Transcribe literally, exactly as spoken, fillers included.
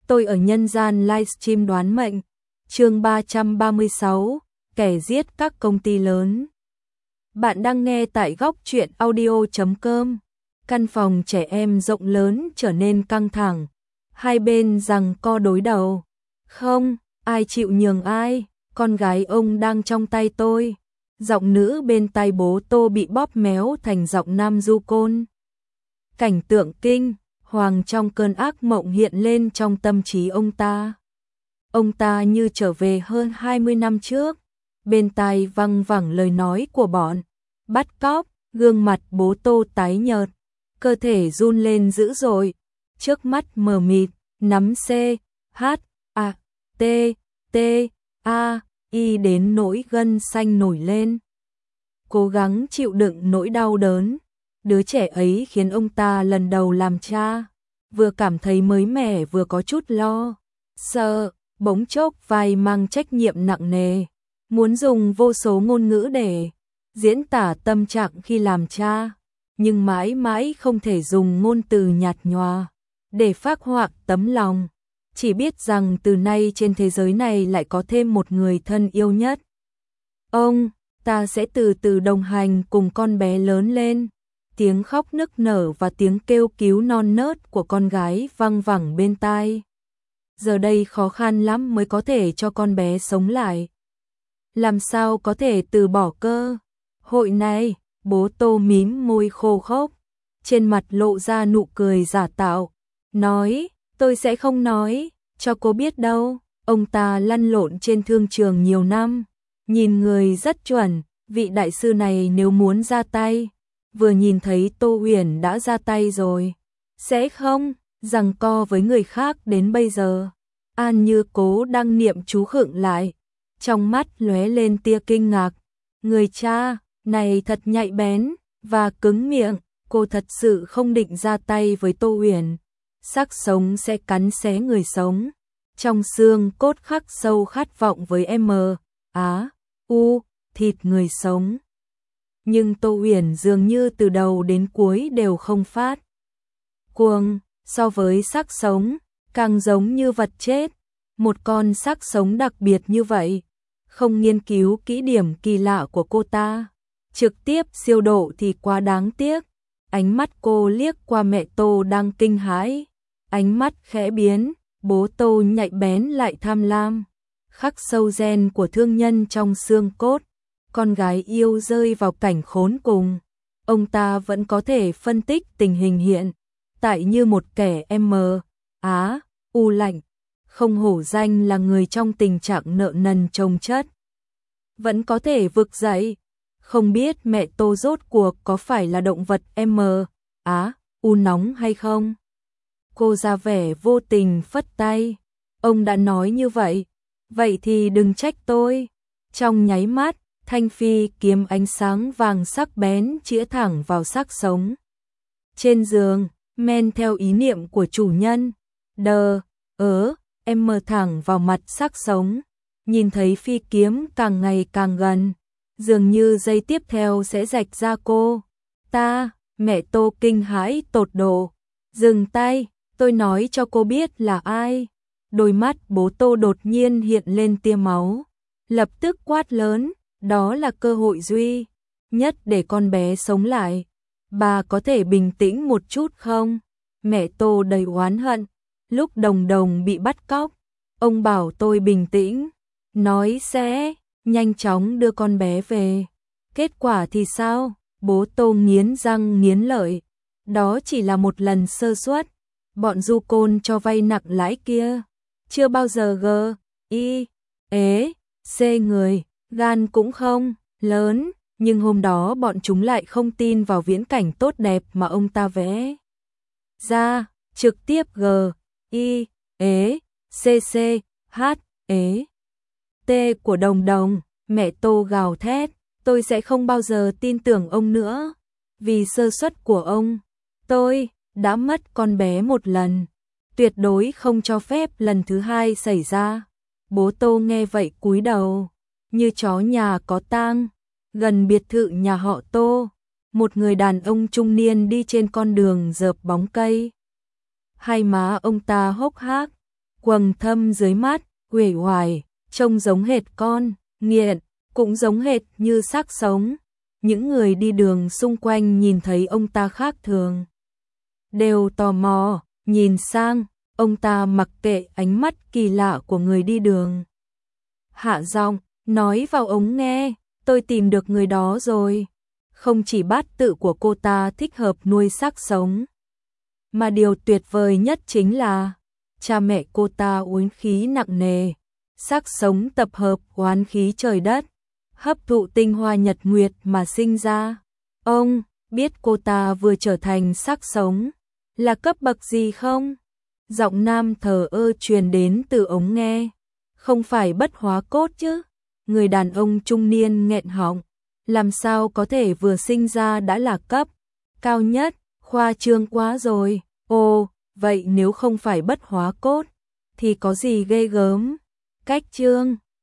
tôi ở nhân gian livestream đoán mệnh. Chương ba trăm ba mươi sáu, kẻ giết các công ty lớn. Bạn đang nghe tại góc truyện audio chấm com. Căn phòng trẻ em rộng lớn trở nên căng thẳng, hai bên giằng co đối đầu. Không, ai chịu nhường ai, con gái ông đang trong tay tôi. Giọng nữ bên tai bố Tô bị bóp méo thành giọng nam du côn. Cảnh tượng kinh hoàng trong cơn ác mộng hiện lên trong tâm trí ông ta. Ông ta như trở về hơn hai mươi năm trước, bên tai văng vẳng lời nói của bọn bắt cóc, gương mặt bố Tô tái nhợt, cơ thể run lên dữ dội, trước mắt mờ mịt, nắm C, H, A, T, T, A, Y đến nỗi gân xanh nổi lên. Cố gắng chịu đựng nỗi đau đớn, đứa trẻ ấy khiến ông ta lần đầu làm cha, vừa cảm thấy mới mẻ vừa có chút lo, sợ, bỗng chốc vai mang trách nhiệm nặng nề, muốn dùng vô số ngôn ngữ để diễn tả tâm trạng khi làm cha, nhưng mãi mãi không thể dùng ngôn từ nhạt nhòa để phác họa tấm lòng, chỉ biết rằng từ nay trên thế giới này lại có thêm một người thân yêu nhất. Ông, ta sẽ từ từ đồng hành cùng con bé lớn lên. Tiếng khóc nức nở và tiếng kêu cứu non nớt của con gái văng vẳng bên tai. Giờ đây khó khăn lắm mới có thể cho con bé sống lại. Làm sao có thể từ bỏ cơ hội này? Bố Tô mím môi khô khốc, trên mặt lộ ra nụ cười giả tạo, nói, tôi sẽ không nói cho cô biết đâu. Ông ta lăn lộn trên thương trường nhiều năm, nhìn người rất chuẩn, vị đại sư này nếu muốn ra tay, vừa nhìn thấy Tô Huyền đã ra tay rồi, sẽ không giằng co với người khác đến bây giờ. An Như cố đang niệm chú khựng lại, trong mắt lóe lên tia kinh ngạc, người cha này thật nhạy bén và cứng miệng, cô thật sự không định ra tay với Tô Huyền, xác sống sẽ cắn xé người sống, trong xương cốt khắc sâu khát vọng với M, Á, U, thịt người sống. Nhưng Tô Huyền dường như từ đầu đến cuối đều không phát cuồng, so với xác sống, càng giống như vật chết, một con xác sống đặc biệt như vậy, không nghiên cứu kỹ điểm kỳ lạ của cô ta, trực tiếp siêu độ thì quá đáng tiếc. Ánh mắt cô liếc qua mẹ Tô đang kinh hãi, ánh mắt khẽ biến, bố Tô nhạy bén lại tham lam, khắc sâu gen của thương nhân trong xương cốt. Con gái yêu rơi vào cảnh khốn cùng, ông ta vẫn có thể phân tích tình hình hiện tại như một kẻ M, Á, U lạnh, không hổ danh là người trong tình trạng nợ nần chồng chất. Vẫn có thể vực dậy, không biết mẹ Tô rốt cuộc có phải là động vật M, Á, U nóng hay không? Cô ra vẻ vô tình phất tay, ông đã nói như vậy, vậy thì đừng trách tôi. Trong nháy mắt, thanh phi kiếm ánh sáng vàng sắc bén chĩa thẳng vào xác sống. Trên giường, men theo ý niệm của chủ nhân, đờ, ớ, em mờ thẳng vào mặt xác sống, nhìn thấy phi kiếm càng ngày càng gần, dường như giây tiếp theo sẽ rạch ra cô. Ta, mẹ Tô kinh hãi tột độ, dừng tay, tôi nói cho cô biết là ai. Đôi mắt bố Tô đột nhiên hiện lên tia máu, lập tức quát lớn, đó là cơ hội duy nhất để con bé sống lại. Bà có thể bình tĩnh một chút không? Mẹ Tô đầy oán hận, lúc Đồng Đồng bị bắt cóc, ông bảo tôi bình tĩnh, nói sẽ nhanh chóng đưa con bé về. Kết quả thì sao? Bố Tô nghiến răng nghiến lợi, đó chỉ là một lần sơ suất, bọn du côn cho vay nặng lãi kia chưa bao giờ gờ, y, ế, c người, gan cũng không lớn, nhưng hôm đó bọn chúng lại không tin vào viễn cảnh tốt đẹp mà ông ta vẽ ra, trực tiếp G, I, ế, C C, H, ế, T của Đồng Đồng. Mẹ Tô gào thét, tôi sẽ không bao giờ tin tưởng ông nữa, vì sơ suất của ông, tôi đã mất con bé một lần, tuyệt đối không cho phép lần thứ hai xảy ra. Bố Tô nghe vậy cúi đầu, như chó nhà có tang. Gần biệt thự nhà họ Tô, một người đàn ông trung niên đi trên con đường rợp bóng cây. Hai má ông ta hốc hác, quầng thâm dưới mắt, uể oải, trông giống hệt con nghiện, cũng giống hệt như xác sống. Những người đi đường xung quanh nhìn thấy ông ta khác thường, đều tò mò, nhìn sang, ông ta mặc kệ ánh mắt kỳ lạ của người đi đường. Hạ giọng, nói vào ống nghe, tôi tìm được người đó rồi. Không chỉ bát tự của cô ta thích hợp nuôi xác sống, mà điều tuyệt vời nhất chính là cha mẹ cô ta oán khí nặng nề. Xác sống tập hợp oán khí trời đất, hấp thụ tinh hoa nhật nguyệt mà sinh ra. Ông biết cô ta vừa trở thành xác sống là cấp bậc gì không? Giọng nam thờ ơ truyền đến từ ống nghe. Không phải bất hóa cốt chứ? Người đàn ông trung niên nghẹn họng. Làm sao có thể vừa sinh ra đã là cấp cao nhất, khoa trương quá rồi. Ồ, vậy nếu không phải bất hóa cốt, thì có gì ghê gớm? Cách trương